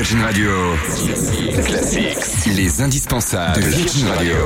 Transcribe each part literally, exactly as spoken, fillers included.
Virgin Radio. Classics. Les indispensables de Virgin Radio.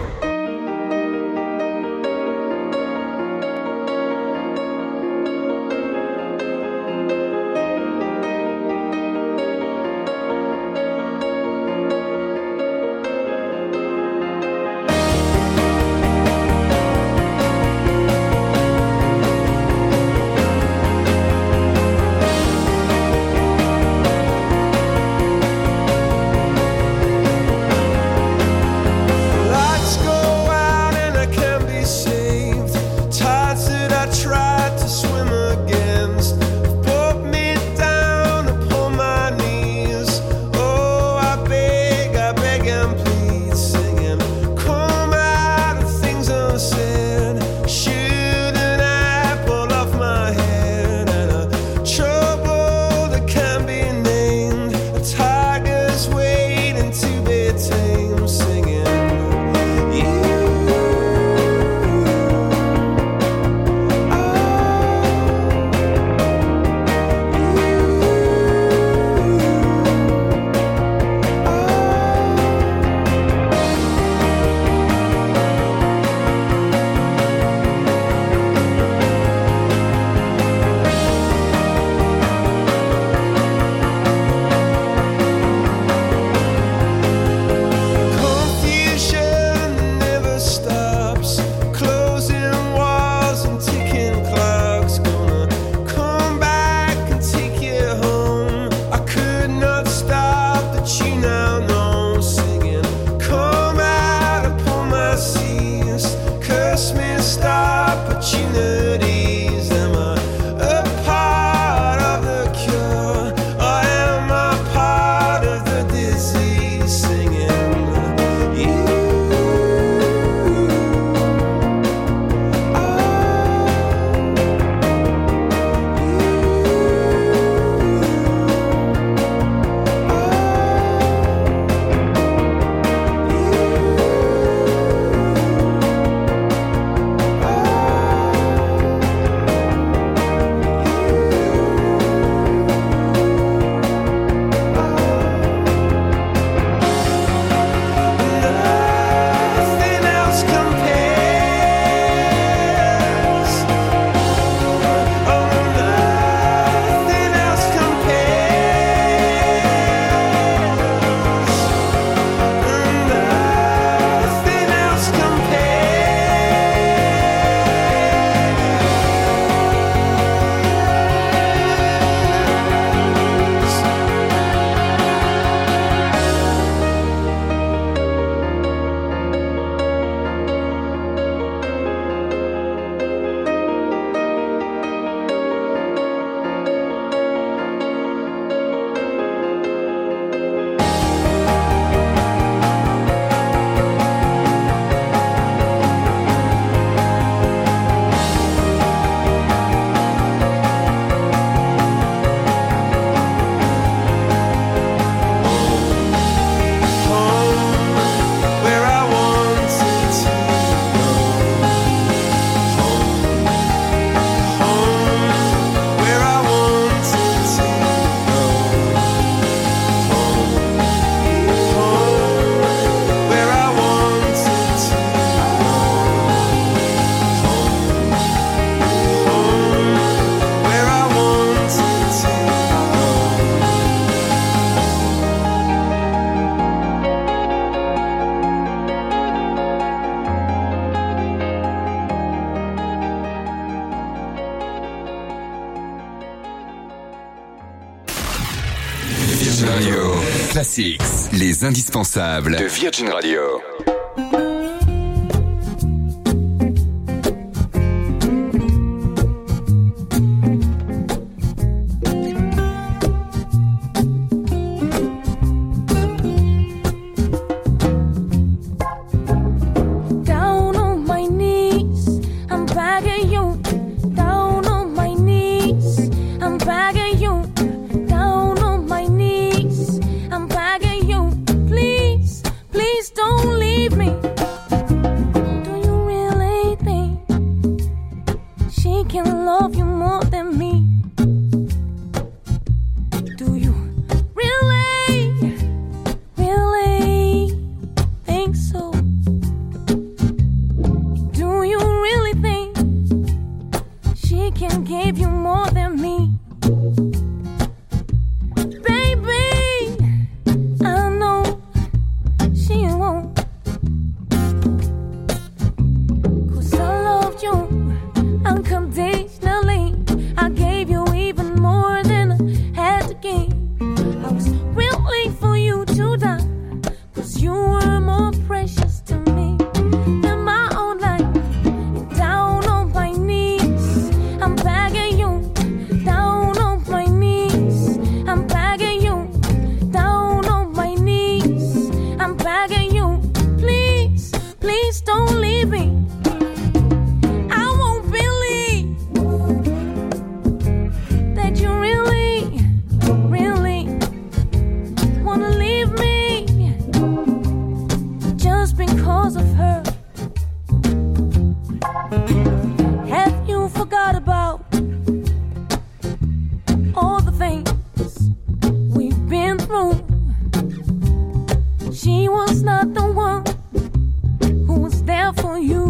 Virgin Radio Classics, les indispensables de Virgin Radio. Don't leave. don't leave me. I won't believe that you really, really wanna leave me just because of her. Have you forgot about all the things we've been through? She was not the one who was there for you.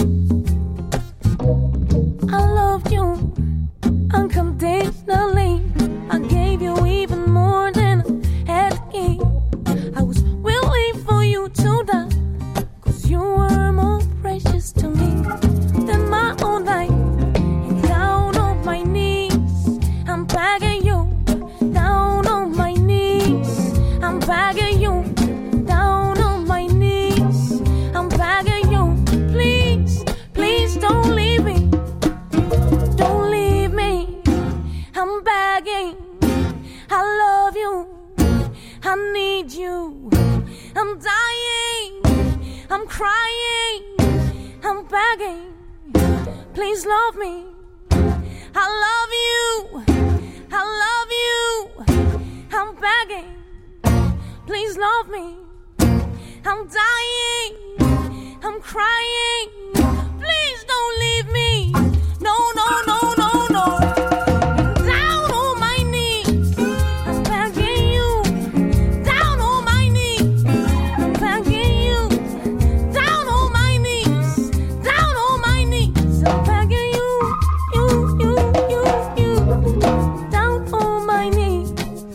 I loved you unconditionally. I gave you even more than I had to give. I was willing for you to die, 'cause you were more precious to me than my own life. And down on my knees, I'm begging you. Down on my knees, I'm begging you. Down on my knees, I'm begging you. Please, please don't leave me. Don't leave me. I'm begging. I love you. I need you. I'm dying. I'm crying. I'm begging. Please love me. I love you. I love you. I'm begging. Please love me. I'm dying. I'm crying. Please don't leave me. No, no, no, no, no. Down on my knees, I'm begging you. Down on my knees, I'm begging you. Down on my knees, down on my knees, I'm begging you. You, you, you, you. Down on my knees.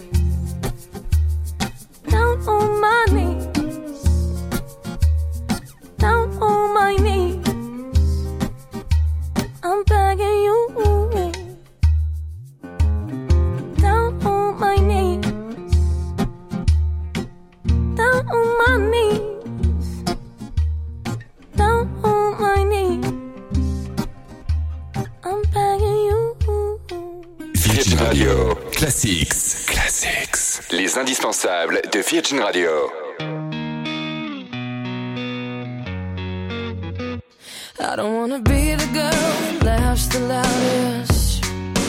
Down on my knees. Down on my knees. I'm begging you. Down on my knees. Down on my knees. Down on my knees. I'm begging you. Virgin Radio Classics. Classics. Les indispensables de Virgin Radio. I don't wanna be the girl that laughs the loudest,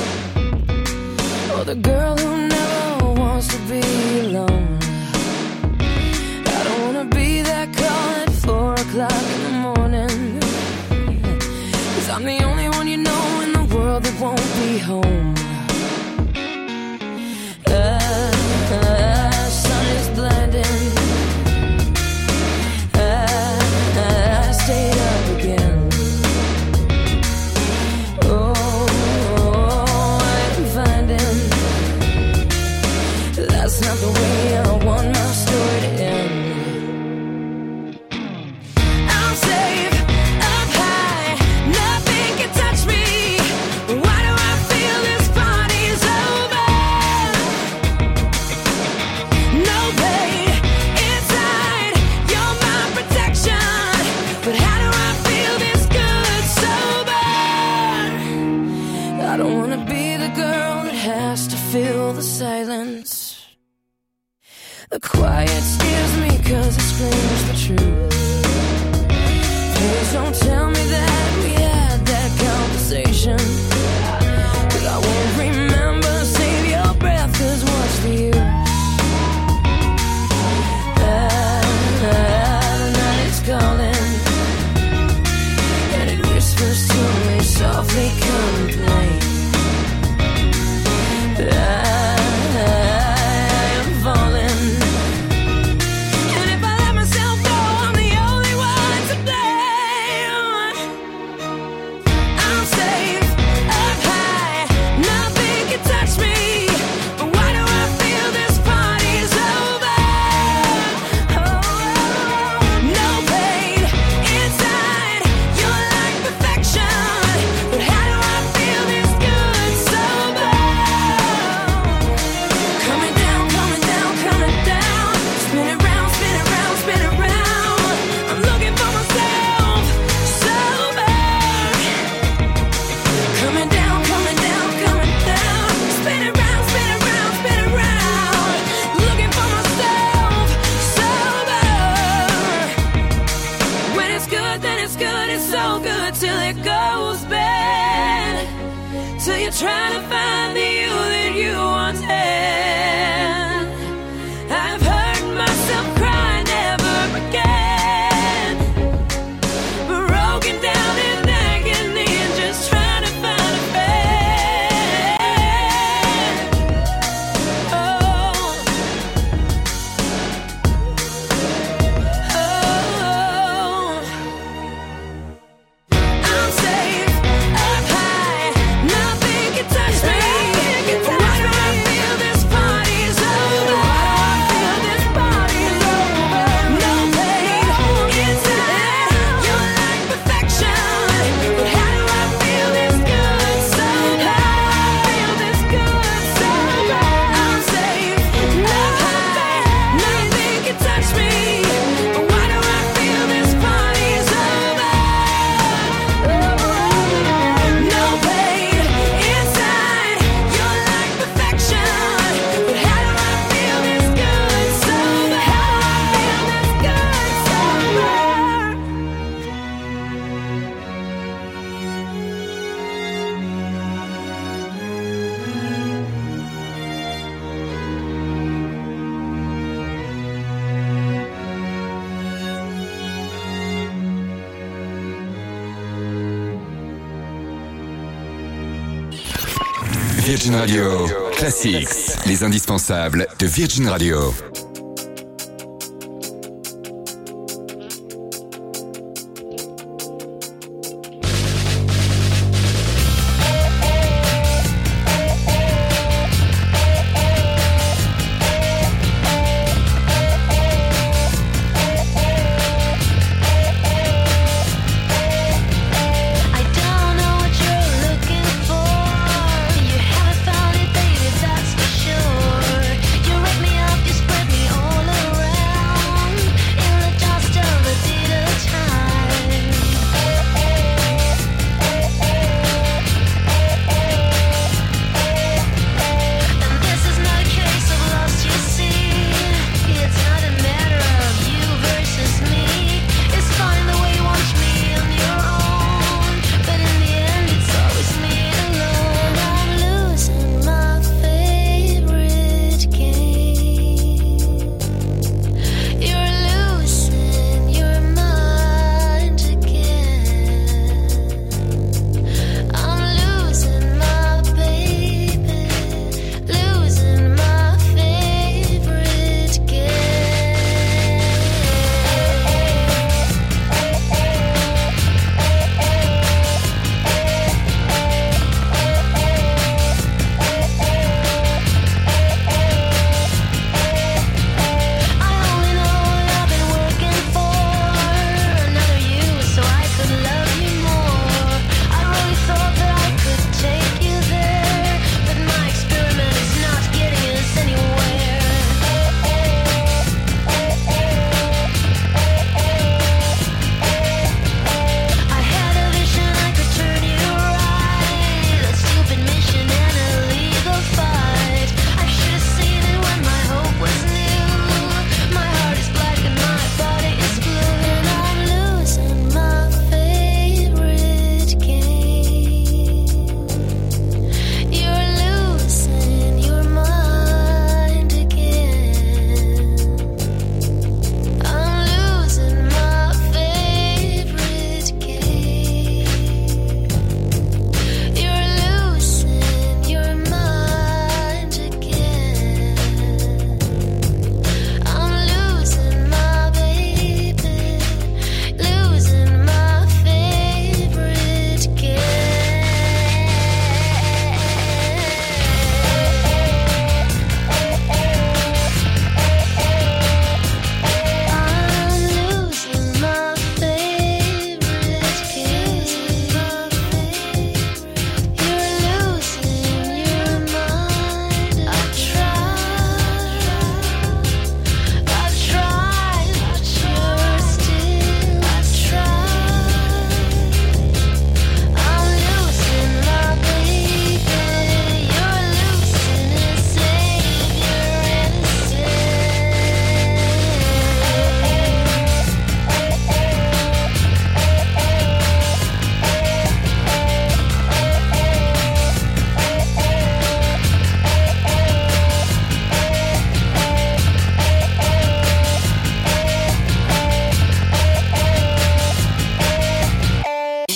or the girl who never wants to be alone. I don't wanna be that call at four o'clock in the morning, 'cause I'm the only one you know in the world that won't be home. The sun is blinding. I stayed up again. That's not the way I want my story to end. I'm safe up high, nothing can touch me. Why do I feel this party's over? No pain inside, you're my protection. But how do I feel this good sober? I don't wanna be the girl that has to fill the silence. The quiet scares me 'cause it screams the truth. Please don't tell me that we had that conversation, 'cause I won't remember. Save your breath, 'cause what's the use? Ah, the night is calling, and it whispers to me softly, come and play. Perfection. it's good, then it's good, it's so good till it goes bad. Till you're trying to find the you that you once had. I've heard myself cry never again, broken down in agony and just trying to find a bed. Oh, oh, I'm safe up high, nothing can touch me. Why do I feel this party's over? Why do I feel this party's over? No pain inside, you're like perfection. But how do I feel this good so bad? Feel this good so bad. I'm safe up high, nothing can touch me. Why do I feel this party's over? No pain inside, you're like perfection. But how do I feel this good so bad? How do I feel this good so bad? Virgin Radio Classics, les indispensables de Virgin Radio. I don't know what you're looking for. You haven't found it, baby, that's for sure. You wake me up, you spread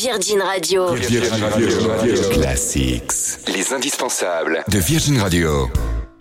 Virgin Radio. Virgin Radio. Classics. Les indispensables de Virgin Radio.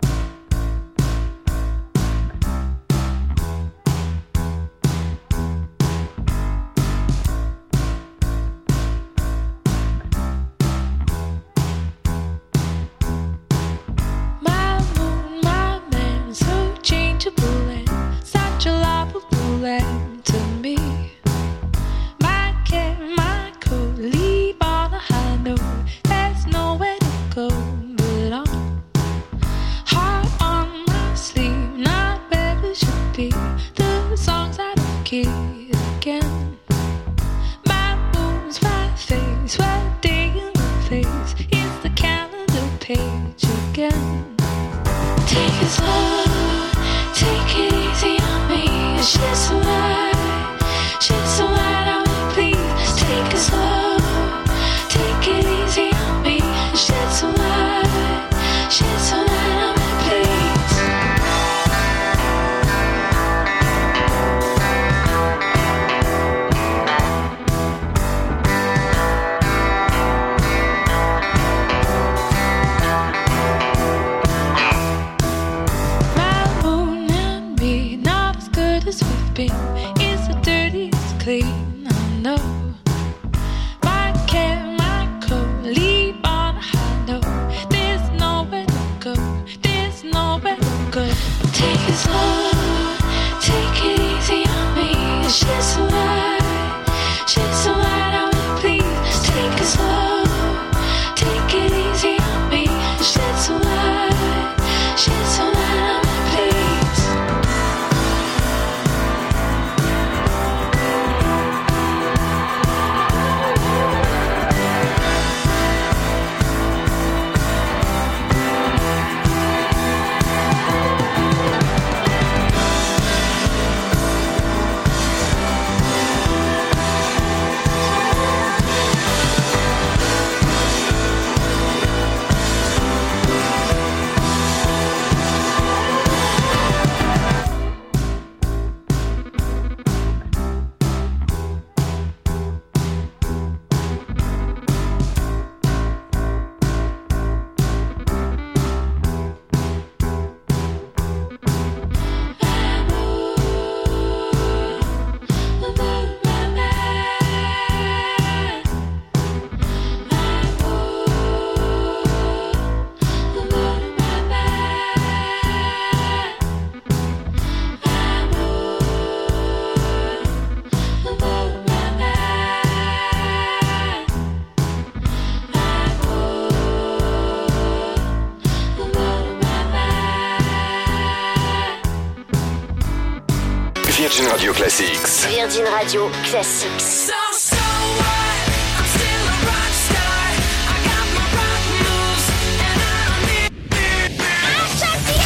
Virgin Radio Classics. Virgin Radio Classics. So, so what? I'm still a rock star. I got my rock moves, and I don't need it. I'll shut the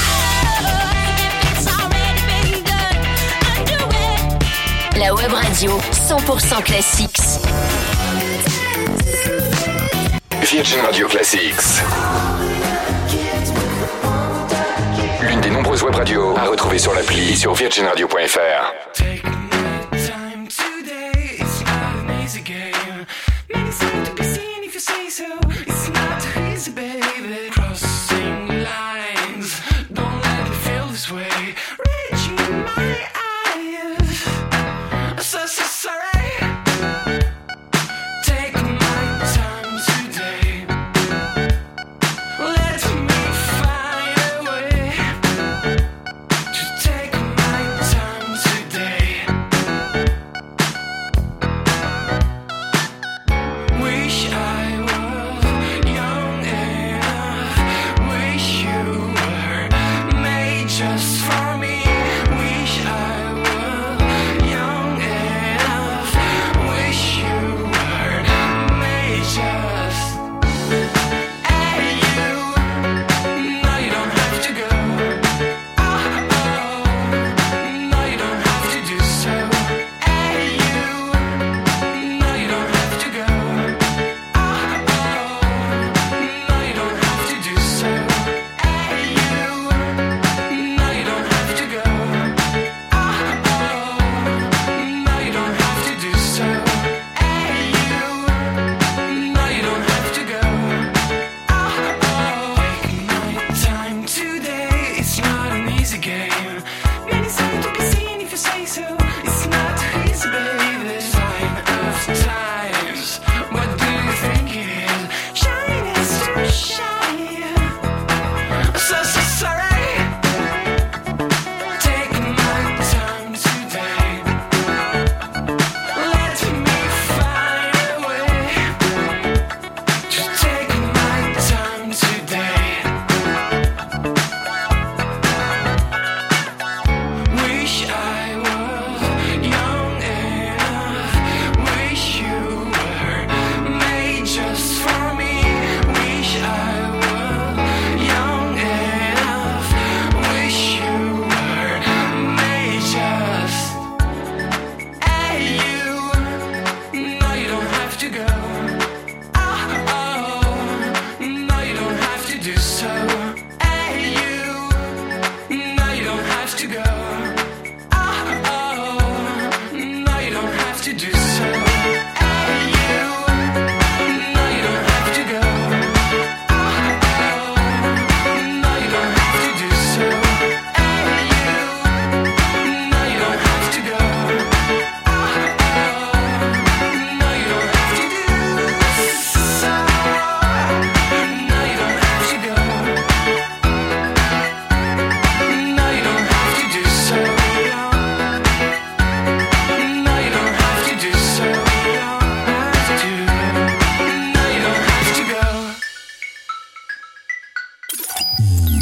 if it's already been done. I'll do it. La web radio cent pour cent Classics. Virgin Radio Classics. L'une des nombreuses web radios à retrouver sur l'appli et sur virgin radio point f r.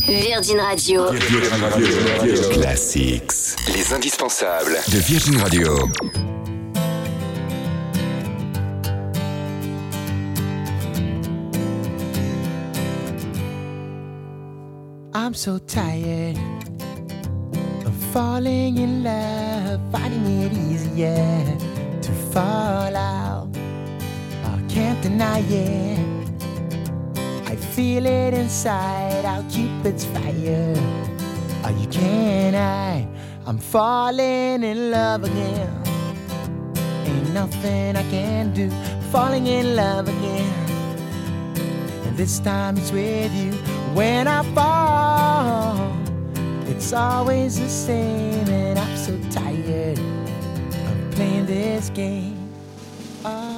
Virgin Radio. Classics. Les indispensables de Virgin Radio. I'm so tired of falling in love, finding it easier to fall out. I can't deny it. I feel it inside, I'll keep its fire. Oh, you can't hide, I'm falling in love again. Ain't nothing I can do, falling in love again. And this time it's with you. When I fall, it's always the same. And I'm so tired of playing this game. Oh.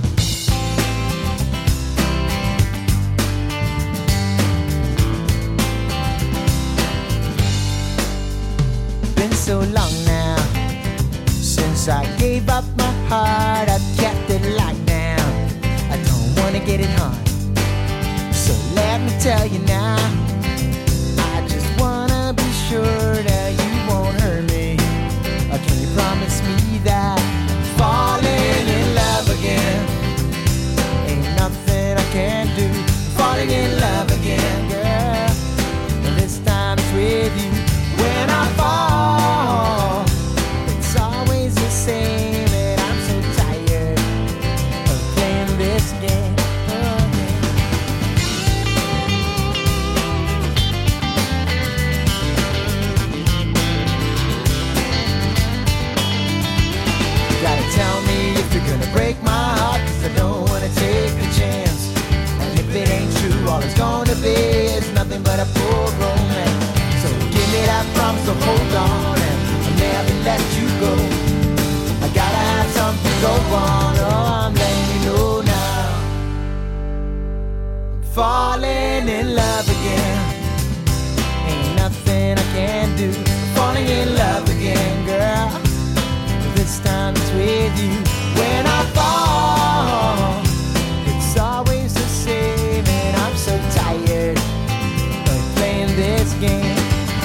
So long now since I gave up my heart. I've kept it locked down, I don't wanna get it hard. So let me tell you now, I just wanna be sure that you won't hurt me. Or can you promise me that falling in love again ain't nothing I can do? Falling in love again, girl, and this time it's with you. When I fall, it's always the same, and I'm so tired of playing this game. Oh, yeah. You gotta tell me if you're gonna break my heart, 'cause I don't wanna take a chance. And if it ain't true, all it's gonna be is nothing but a poor romance. Give me that promise to hold on, and I'll never let you go. I gotta have something go on, oh, I'm letting you know now. I'm falling in love again. Ain't nothing I can do. I'm falling in love again, girl. This time it's with you. When I fall, it's always the same, and I'm so tired of playing this game.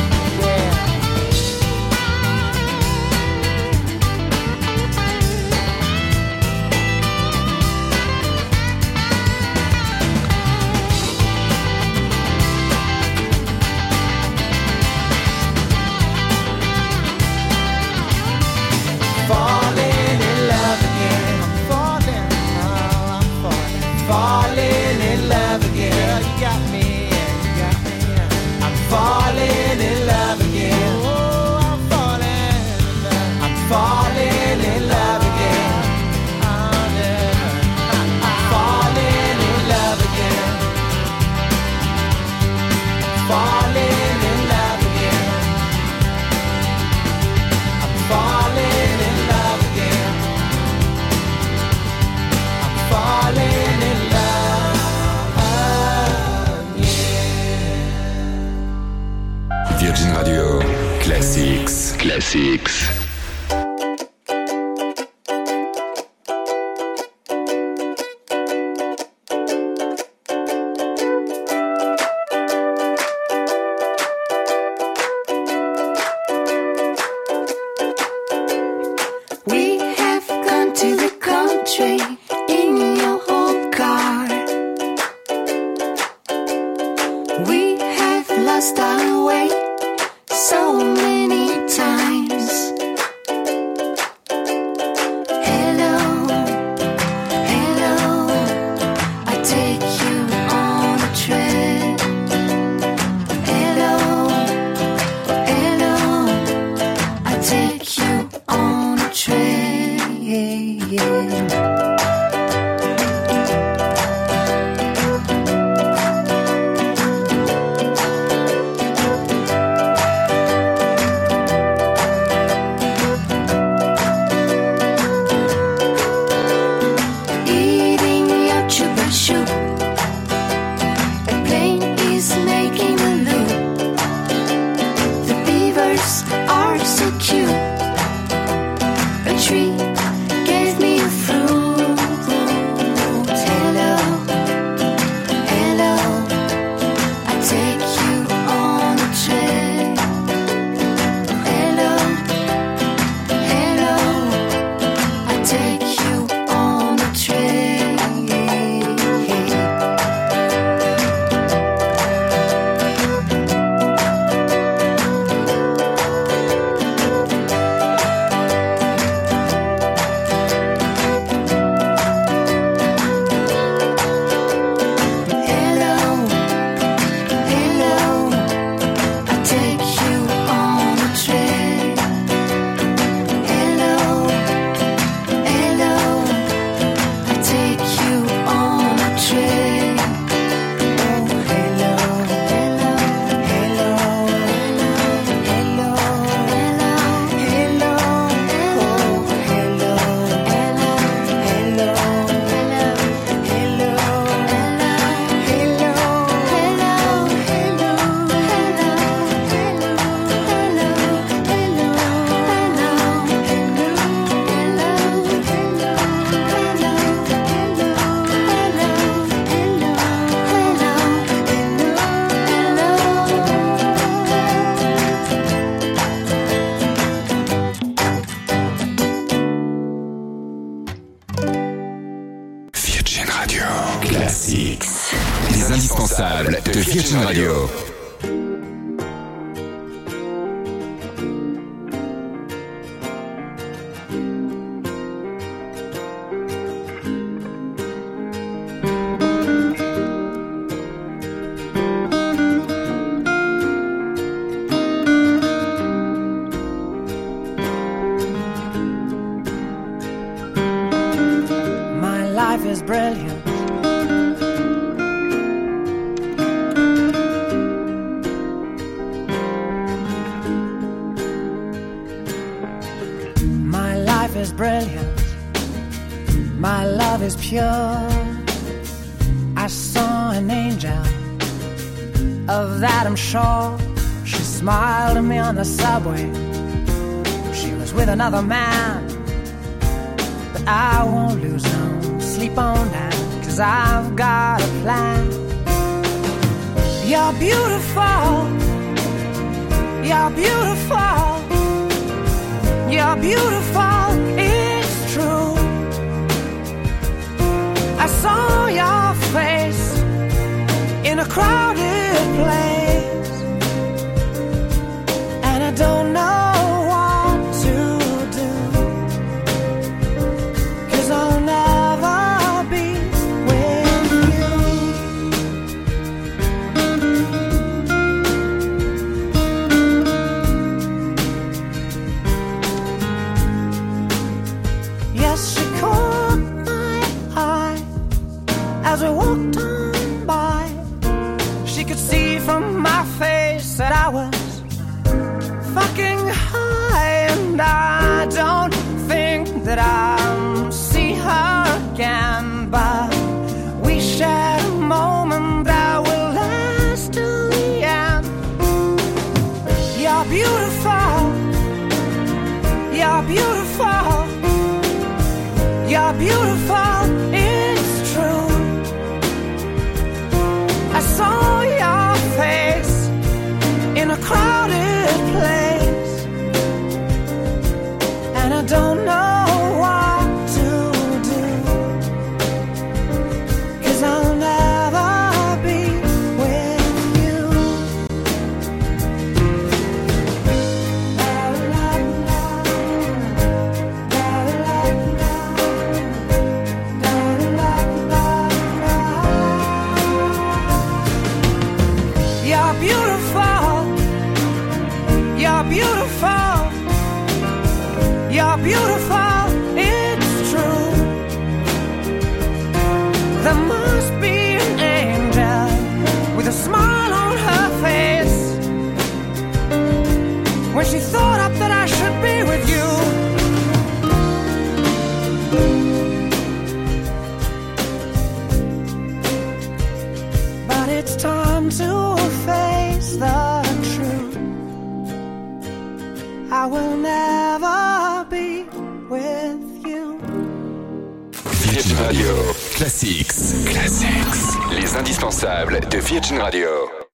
Virgin Radio Classics. Classics. We have gone to the country in your old car. We have lost our way so many times. Radio Classics. Les indispensables de Virgin Radio. The subway, she was with another man, but I won't lose no sleep on that, 'cause I've got a plan. You're beautiful, you're beautiful, you're beautiful, it's true. I saw your face in a crowded place, I don't know what to do, 'cause I'll never be with you. Yes, she caught my eye as we walked on by. She could see from my face that I was fucking high, and I don't think that I'll see her again, but we shared a moment that will last till the end. You're beautiful, you're beautiful, you're beautiful, it's true. I saw your face in a crowded place, and I don't know what to do, 'cause I'll never be with you. You're beautiful, you're beautiful, you're beautiful, it's true. There must be an angel with a smile on her face when she thought up that I should be with you. But it's time to face the truth. I will never be with you. Virgin Radio Classics. Classics. Les indispensables de Virgin Radio.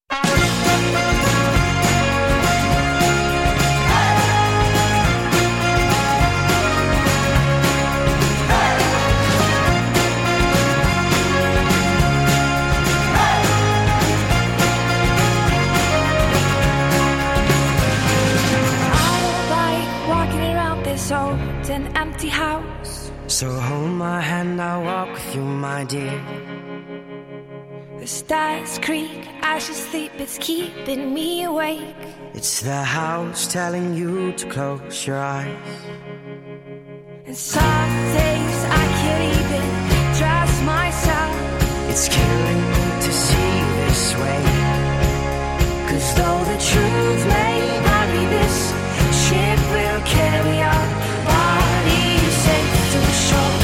Old and empty house. So hold my hand, I'll walk with you, my dear. The stars creak as you sleep, it's keeping me awake. It's the house telling you to close your eyes. And some days I can't even trust myself. It's killing me to see this way, 'cause though the truth may vary, this ship will carry our bodies safe to shore.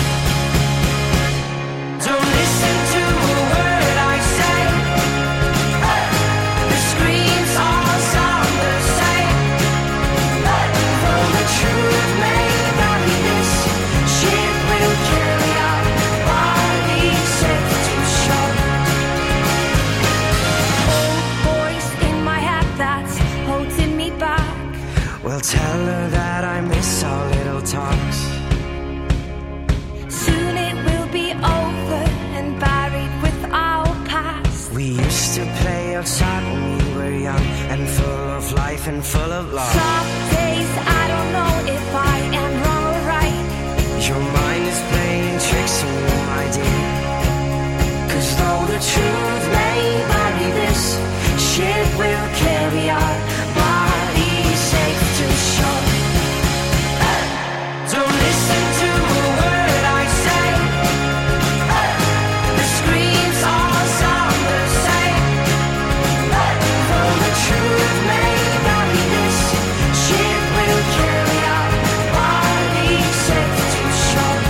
Don't listen to a word I say. The screams all sound the same. Though the truth may vary, this ship will carry our bodies safe to shore. and full of love. Some days I don't know if I am wrong or right. Your mind is playing tricks on you, my dear. Cause though the truth may vary, this ship will carry our bodies safe to shore. Don't listen to a word I say. The screams all sound the same. Though the truth may vary, this ship will carry our bodies safe to shore.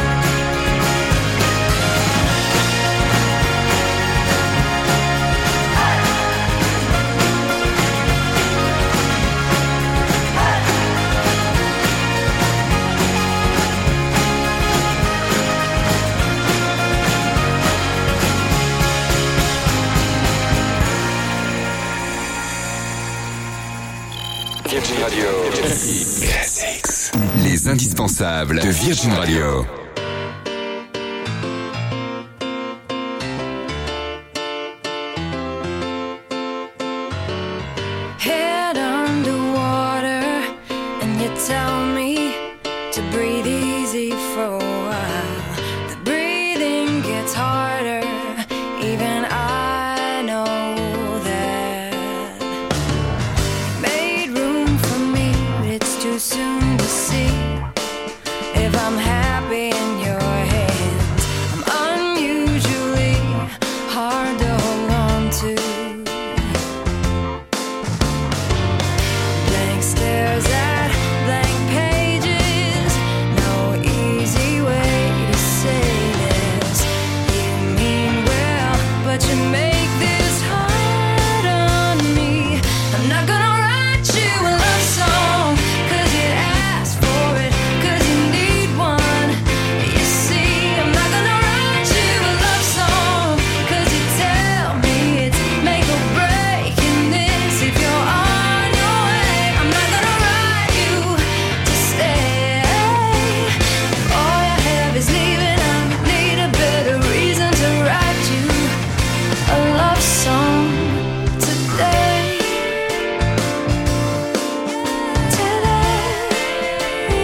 Virgin Radio. Classics. Les indispensables de Virgin Radio. Head underwater, and you tell me to breathe easy for a while. The breathing gets harder, even I know that. Made room for me, but it's too soon to see if I'm happy in your hands. I'm unusually hard to hold on to. Blank stares at blank pages. No easy way to say this. You mean well, but you make this hard on me. I'm not gonna write you a love song, cause you asked for it, cause you need one. You see, I'm not gonna write you a love song, cause you tell me it's make or break in this if you're on your way. I'm not gonna write you to stay. If all you have is leaving, I need a better reason to write you a love song today. Today,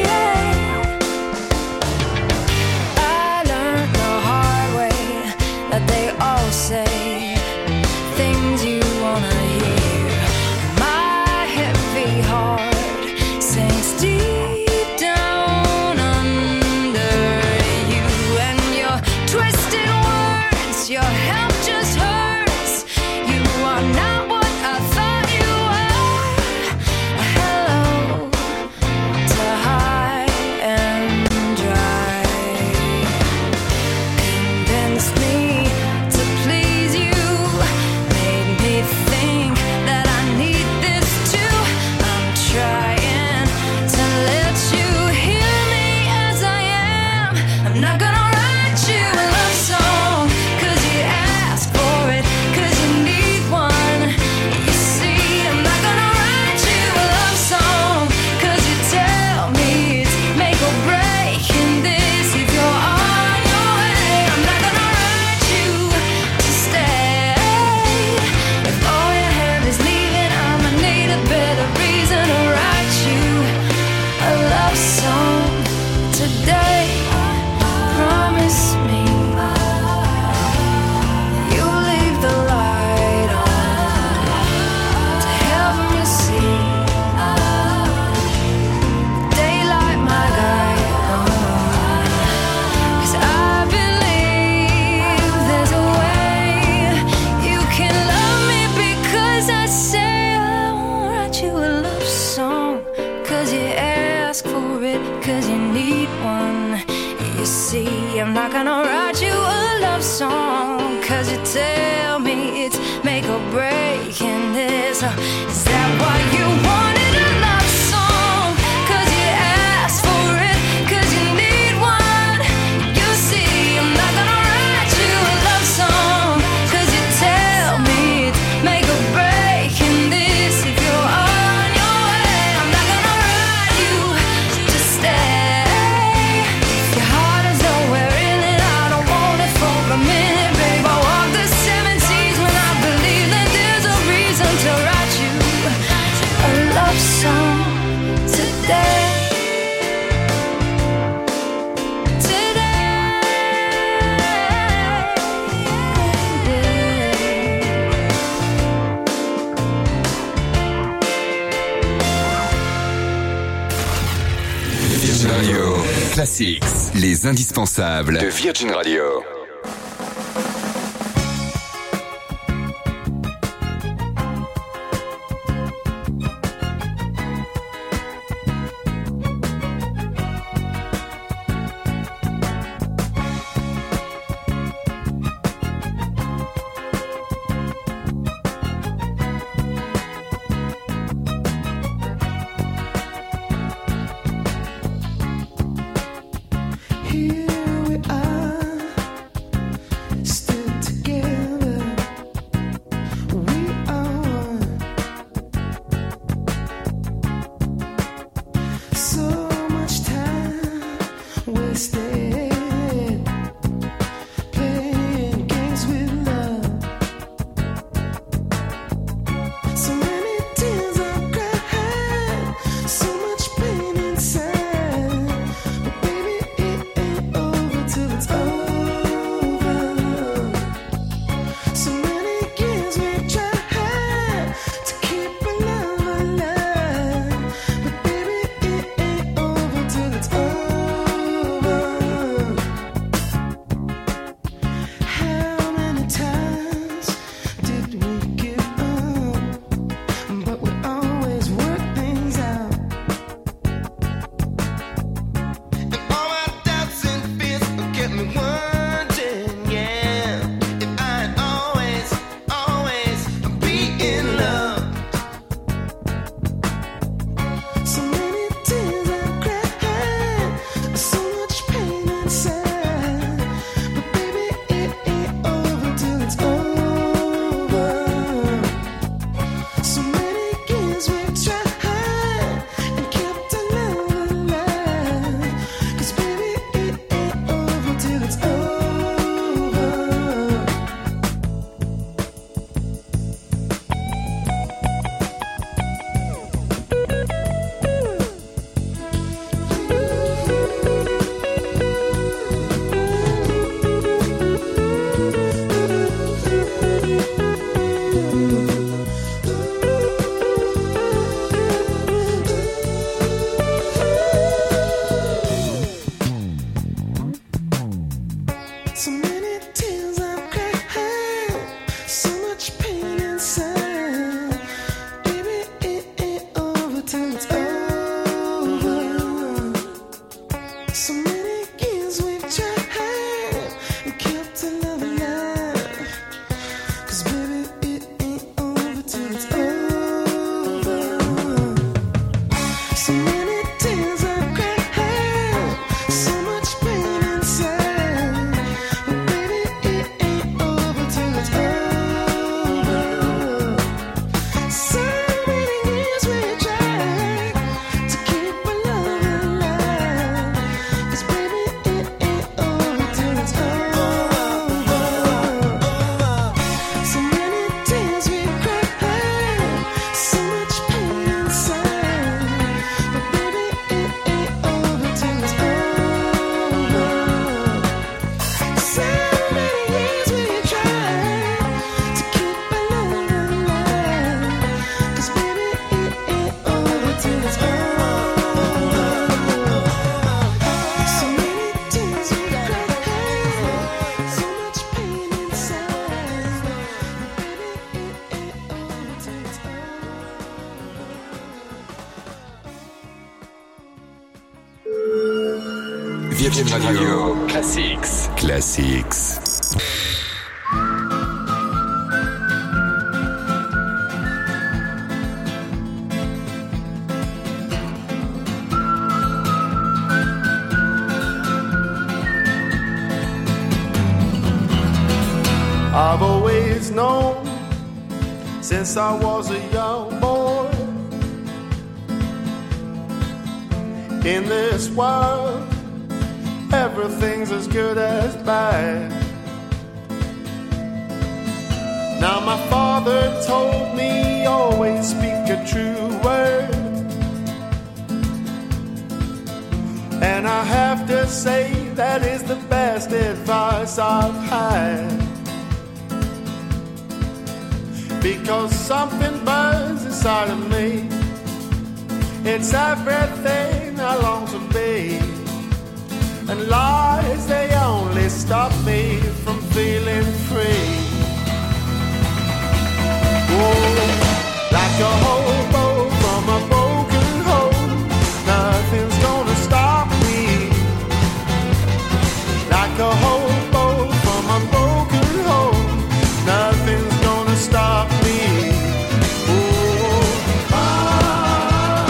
yeah. I learned the hard way that they all say things you wanna hear. My heavy heart sinks deep down under you, and your twisted words, your help just hurts. You are not what I thought you were. Hello to high and dry. Convinced me to please you, made me think that I need this too. I'm trying to let you hear me as I am. I'm not gonna write you a love song, cause you asked for it, cause you need one. You see, I'm not gonna write you a love song, cause you tell me it's make or break in this if you're on your way. I'm not gonna write you to stay. If all you have is leaving, I'ma need a better reason to write you a love song today. Promise me you'll leave the light on to help me see daylight, my guide. Cause I believe there's a way you can love me, because I say I won't write you a love song, cause you ask for it, cause you need one. You see, I'm not gonna write you a love song, cause you tell me it's make or break in this. Uh, Is that why you wanted a love song? Cause you asked for it, cause you need one. You see, I'm not gonna write you a love song, cause you tell me it's make or break in this if you're on your way. I'm not gonna write you to stay. Your heart is nowhere in it, I don't want it for a minute, babe. I walk the seven seas when I believe that there's a reason to write you a Classics, les indispensables de Virgin Radio. Virgin Radio Classics. Classics. I've always known since I was a young boy in this world everything's as good as bad. Now my father told me always speak a true word, and I have to say that is the best advice I've had. Because something burns inside of me, it's everything I long to be. and lies, they only stop me from feeling free. Oh, like a hobo from a broken home, nothing's gonna stop me. Like a hobo from a broken home, nothing's gonna stop me. Oh, ah,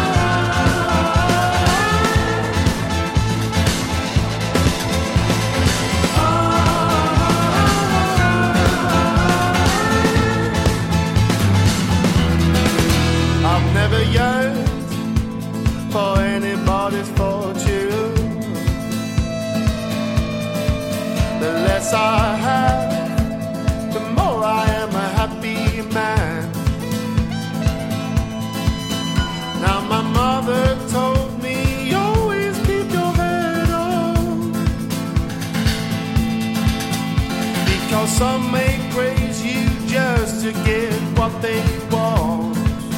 I've never yearned for anybody's fortune. The less I have, the more I am a happy man. Now my mother told me, always keep your head on, because some may praise you just to get what they want.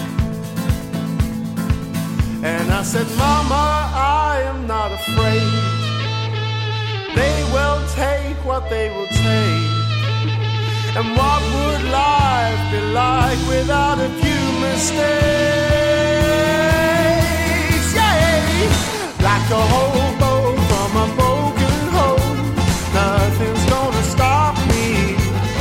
And I said, Mama, I am not afraid. They will take what they will take. And what would life be like without a few mistakes? Yeah, like a hobo from a broken home, nothing's gonna stop me.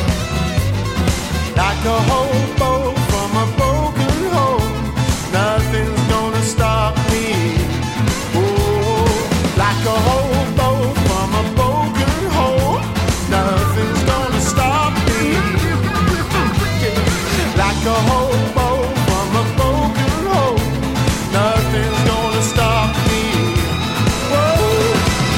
Like a hobo from a broken home, nothing's gonna stop me. Oh, like a hobo from a broken home, nothing's gonna stop me. Like a hobo from a broken home, nothing's gonna stop me. Whoa.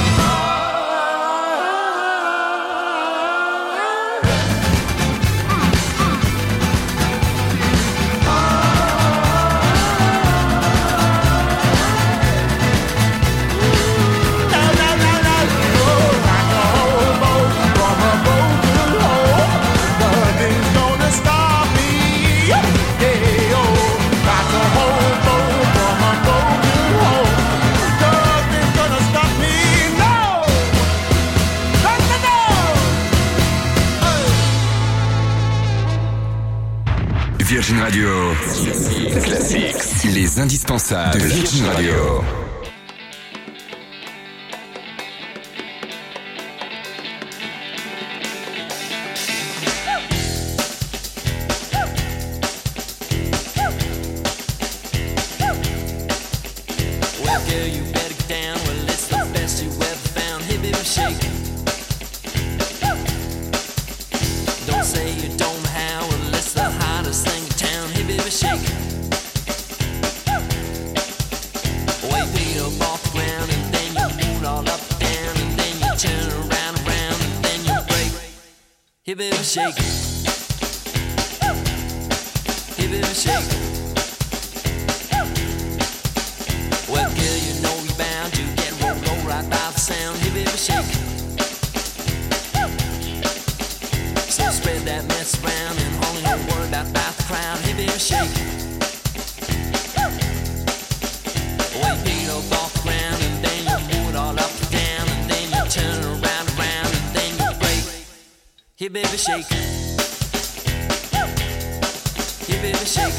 Virgin Radio Classics. Les indispensables de Virgin Radio. Well, girl, you better get down. Well, it's the best you ever found. Hey, baby, shake. Don't say you don't know how. Well, it's the hottest thing in town. Hey, baby, shake. Wait, beat up off the ground, and then you move all up and down, and then you turn around and around, and then you break. Hey, baby, shake. Hey, baby, shake. Well, girl, you know you're bound to get rolled, rolled right by the sound. Hey, baby, shake. So spread that mess around and only don't worry about, about the crowd. Hey, baby, shake. Well, you beat up off the ground and then you move it all up and down, and then you turn around and around, and then you break. Hey, baby, shake. Hey, baby, shake.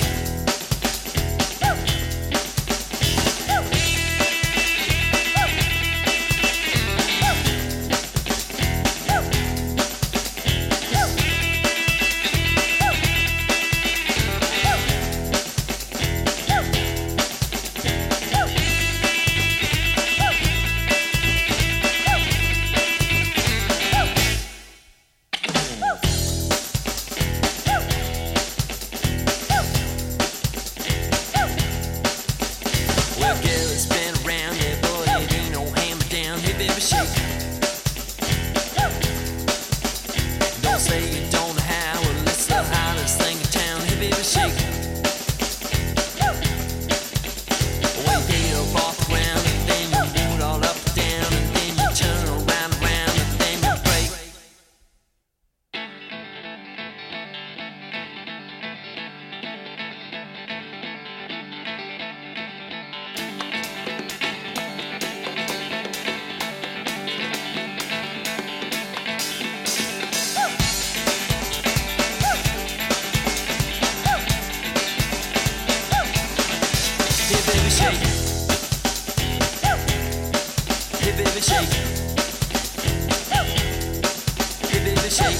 baby, shake.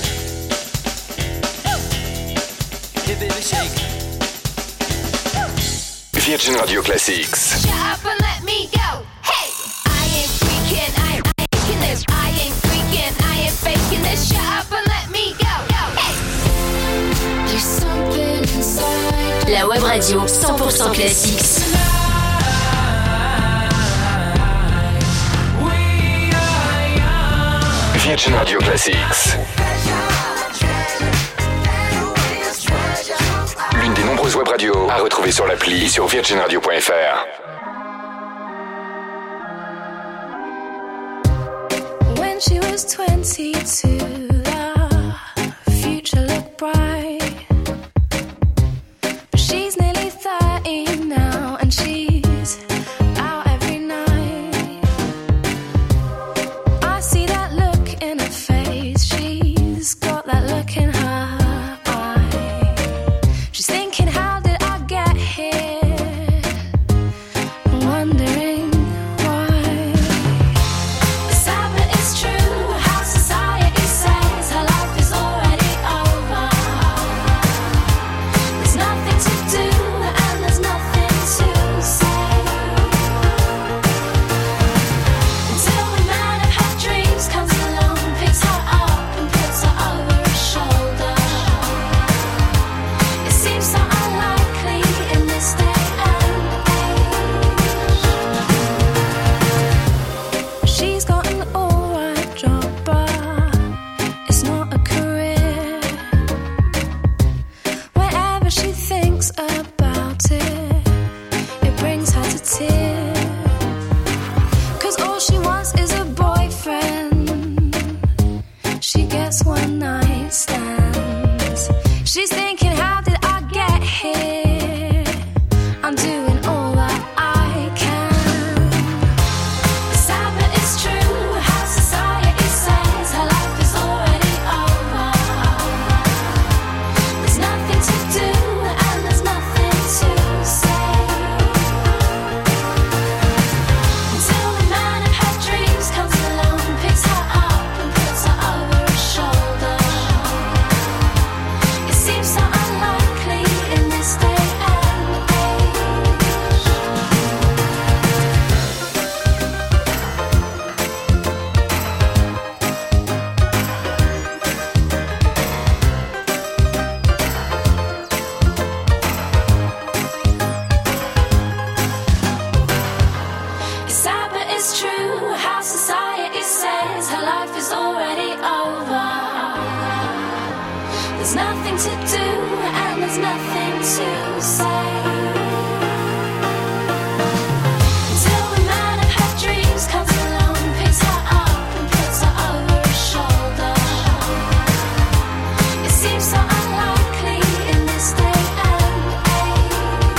Hey, baby, shake. Virgin Radio Classics. Shut up and let me go. Hey, I ain't freaking, I ain't faking this. I ain't freaking, I ain't faking this. Shut up and let me go. Go. Hey. There's something inside. La web radio cent pour cent classiques. Virgin Radio Classics. L'une des nombreuses web radios à retrouver sur l'appli et sur virgin radio point f r. When she was twenty-two, the future looked bright. But she's nearly thirty now, and she's out every night. I see that look in her face, she's got that look in her eye. She's thinking, how did I get here? Wondering why. Sad but it's true, how society says her life is already over. There's nothing to do and there's nothing to say. Until the man of her dreams comes along, picks her up and puts her over his shoulder. It seems so unlikely in this day and age. She's got an alright job, but it's not a career. Whenever she thinks about it, it brings her to tears. Cause all she wants is a boyfriend. She gets one night stands. She's thinking, how did I get here? I'm doing all that I can. Sad but it's true, how society says her life is already over. There's nothing to do and there's nothing to say. Until the man of her dreams comes along, picks her up and puts her over his shoulder. It seems so unlikely in this day and age. It's sad but it's true, how society says her life is already over. There's nothing to do and there's nothing to say. Until the man of her dreams comes along, picks her up and puts her over his shoulder. It seems so unlikely in this day and age.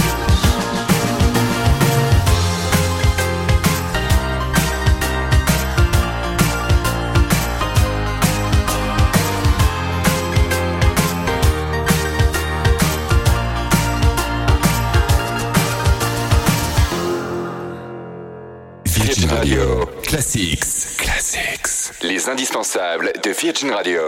Virgin Radio Classics. Classics. Les indispensables de Virgin Radio.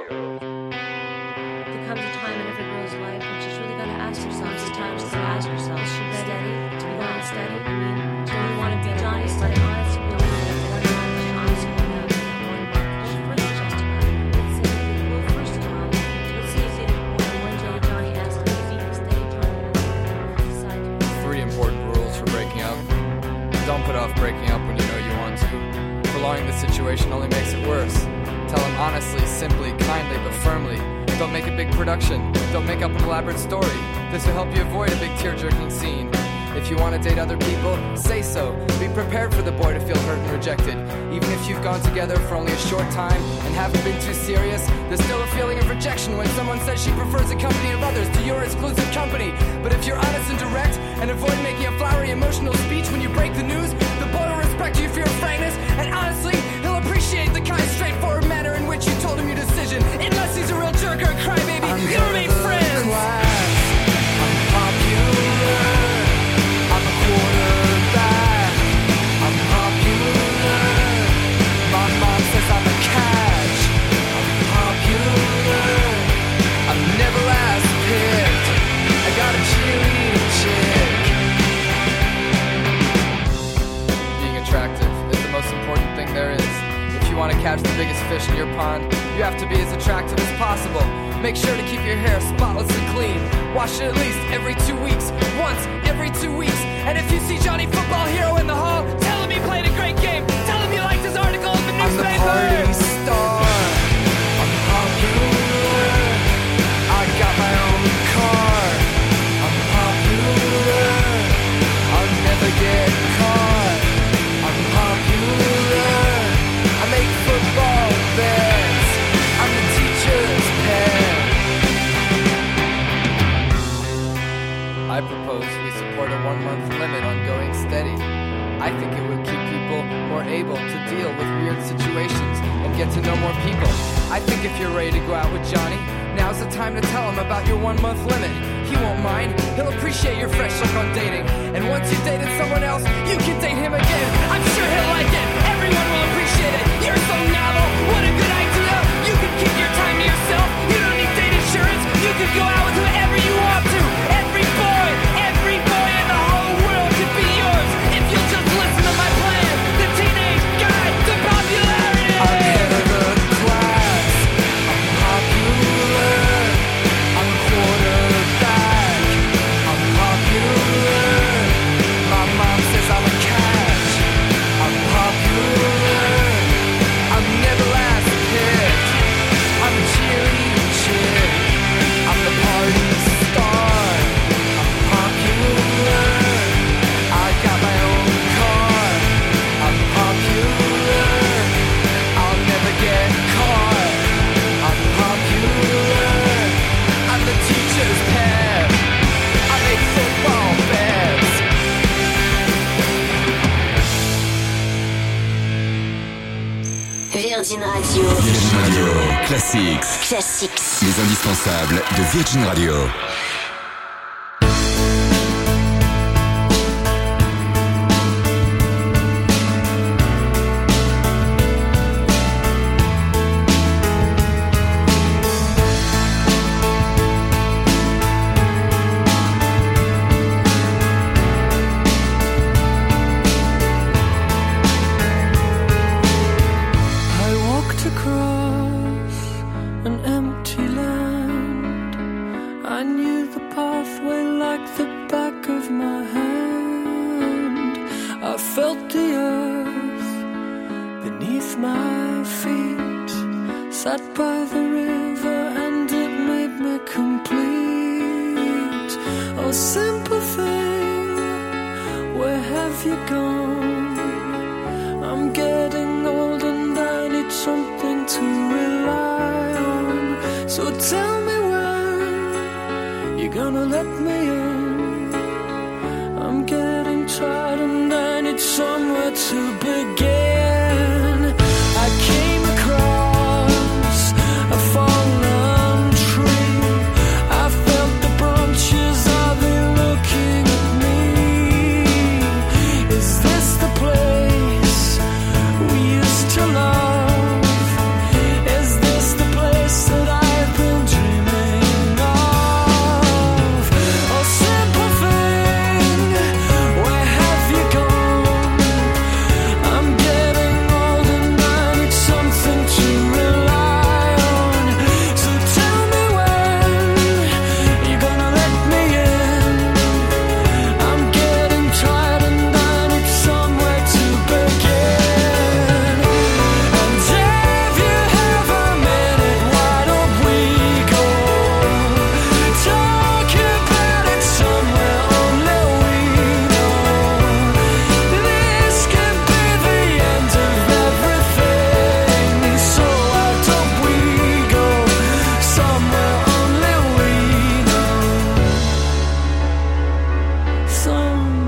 There comes a time in every girl's life when she's really got to ask herself sometimes to ask herself, is she steady? To be not steady? I mean, do you really want to be honest? But honest, you know, one man, be honest with him. One first just let's say, well, first of all, let's see if it, one day Johnny asked him if he was steady, Johnny decided to Three important rules for breaking up. Don't put off breaking up when you know you want to. Prolonging the situation only makes it worse. Tell him honestly, simply, kindly, but firmly. Don't make a big production. Don't make up an elaborate story. This will help you avoid a big tear-jerking scene. If you want to date other people, say so. Be prepared for the boy to feel hurt and rejected. Even if you've gone together for only a short time and haven't been too serious, there's still a feeling of rejection when someone says she prefers the company of others to your exclusive company. But if you're honest and direct and avoid making a flowery emotional speech when you break the news, the boy will respect you for your frankness, and honestly, he'll appreciate the kind, straightforward manner in which you told him your decision. Unless he's a real jerk or a crybaby, you'll remain friends. I'm popular. I'm a quarterback. I'm popular. My mom says I'm a catch. I'm popular. catch the biggest fish in your pond, you have to be as attractive as possible. Make sure to keep your hair spotless and clean. Wash it at least every two weeks. Once every two weeks. And if you see Johnny Football Hero in the hall, tell him he played a great game. Tell him you liked his article in the newspaper. I'm the party star. I'm popular. I got my own car. I'm popular. I'll never get caught. I'm popular. I make football bets. I'm the teacher's pet. I propose we support a one-month limit on going steady. I think it would keep people more able to deal with weird situations and get to know more people. I think if you're ready to go out with Johnny, now's the time to tell him about your one-month limit. He won't mind. He'll appreciate your fresh look on dating. And once you've dated someone else, you can date him again. I'm sure he'll like it. Everyone will appreciate it. You're so novel. What a good idea. You can keep your time to yourself. You don't need date insurance. You can go out with whoever you want to. Every boy, every boy in the whole world could be yours if you'll just listen to my plan. The Teenage Guide to Popularity. I'm head of the class. I'm popular. I'm quarterback. I'm popular. My mom says I'm a catch. I'm popular. I'm never last picked. I'm a cheerleading chick. I'm the party star. I'm popular. I got my own car. I'm popular. I'll never get caught. I'm popular. I'm the teacher's pet. I make football bets. Virgin Radio. Virgin Radio Classics. Classics. Les indispensables de Virgin Radio. I walked across an empty land. I knew the pathway like the back of my hand. I felt the earth beneath my feet. Sat by the river and it made me complete. Oh, simple thing, where have you gone? I'm getting old and I need something to rely on. So tell me when you're gonna let me in. I'm getting tired and I need somewhere to begin.